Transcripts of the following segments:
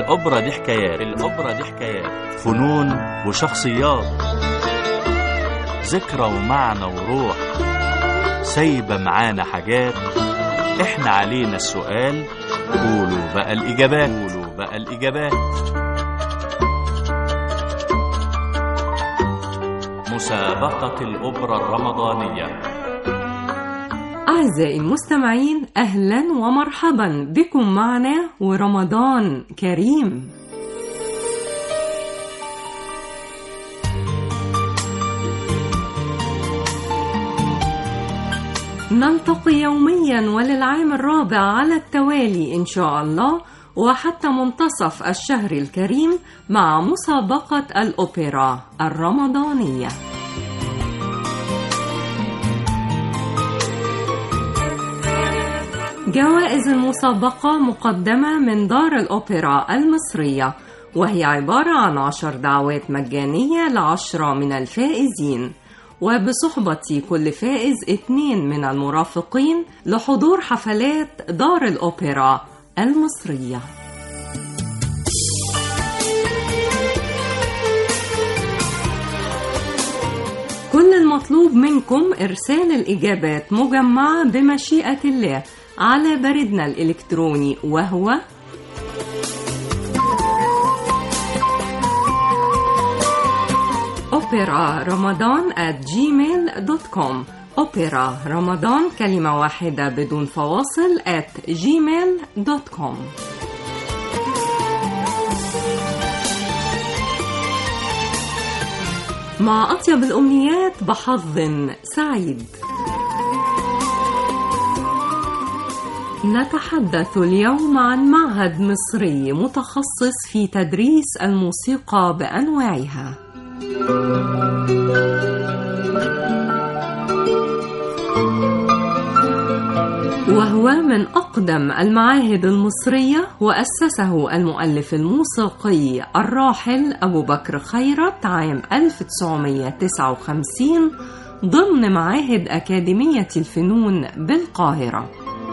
الأوبرا دي حكايات فنون وشخصيات، ذكرى ومعنى وروح، سايبة معانا حاجات احنا علينا السؤال، قولوا بقى الإجابات. مسابقة الأوبرا الرمضانية. أعزائي المستمعين، أهلا ومرحبا بكم معنا ورمضان كريم. نلتقي يوميا وللعام الرابع على التوالي إن شاء الله، وحتى منتصف الشهر الكريم مع مسابقة الأوبرا الرمضانية. جوائز المسابقة مقدمة من دار الأوبرا المصرية، وهي عبارة عن 10 دعوات مجانية ل10 من الفائزين، وبصحبة كل فائز 2 من المرافقين لحضور حفلات دار الأوبرا المصرية. كل المطلوب منكم إرسال الإجابات مجمعة بمشيئة الله على بريدنا الإلكتروني، وهو opera-ramadan@gmail.com. أوبرا رمضان كلمة واحدة بدون فواصل @gmail.com. مع أطيب الأمنيات، بحظ سعيد. نتحدث اليوم عن معهد مصري متخصص في تدريس الموسيقى بأنواعها. وهو من أقدم المعاهد المصرية، وأسسه المؤلف الموسيقي الراحل أبو بكر خيرت عام 1959 ضمن معاهد أكاديمية الفنون بالقاهرة.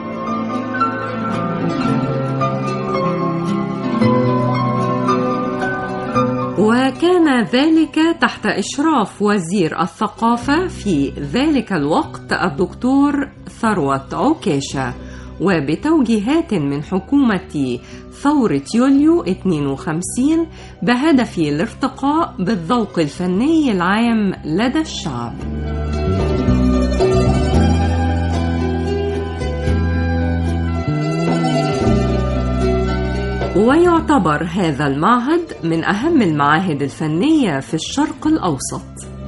وكان ذلك تحت إشراف وزير الثقافة في ذلك الوقت الدكتور ثروت عكاشة، وبتوجيهات من حكومة ثورة يوليو 52 بهدف الارتقاء بالذوق الفني العام لدى الشعب. ويعتبر هذا المعهد من أهم المعاهد الفنية في الشرق الأوسط.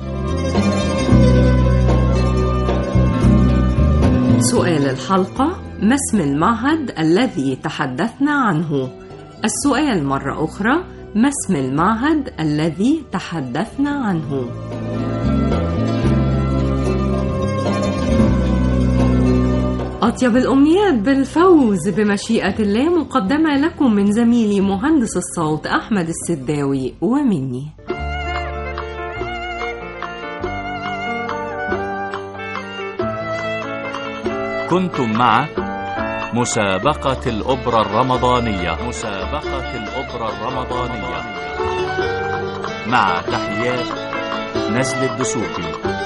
سؤال الحلقة: ما اسم المعهد الذي تحدثنا عنه؟ السؤال مرة أخرى: ما اسم المعهد الذي تحدثنا عنه؟ أطيب الأمنيات بالفوز بمشيئة الله مقدمة لكم من زميلي مهندس الصوت أحمد السداوي ومني. كنتم مع مسابقة الأوبرا الرمضانية. مع تحيات نزل الدسوقي.